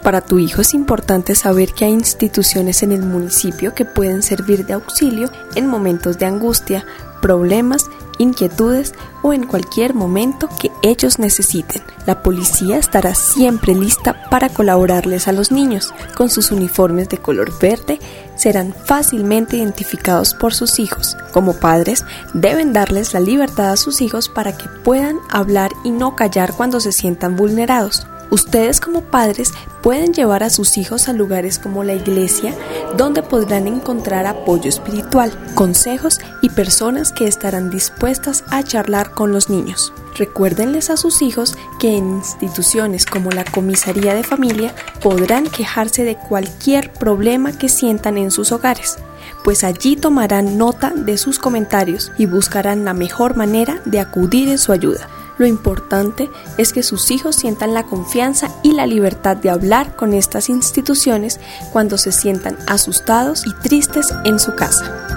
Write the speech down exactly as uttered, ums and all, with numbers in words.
Para tu hijo es importante saber que hay instituciones en el municipio que pueden servir de auxilio en momentos de angustia, problemas, inquietudes o en cualquier momento que ellos necesiten. La policía estará siempre lista para colaborarles a los niños. Con sus uniformes de color verde serán fácilmente identificados por sus hijos. Como padres, deben darles la libertad a sus hijos para que puedan hablar y no callar cuando se sientan vulnerados. Ustedes como padres pueden llevar a sus hijos a lugares como la iglesia, donde podrán encontrar apoyo espiritual, consejos y personas que estarán dispuestas a charlar con los niños. Recuérdenles a sus hijos que en instituciones como la comisaría de familia podrán quejarse de cualquier problema que sientan en sus hogares, pues allí tomarán nota de sus comentarios y buscarán la mejor manera de acudir en su ayuda. Lo importante es que sus hijos sientan la confianza y la libertad de hablar con estas instituciones cuando se sientan asustados y tristes en su casa.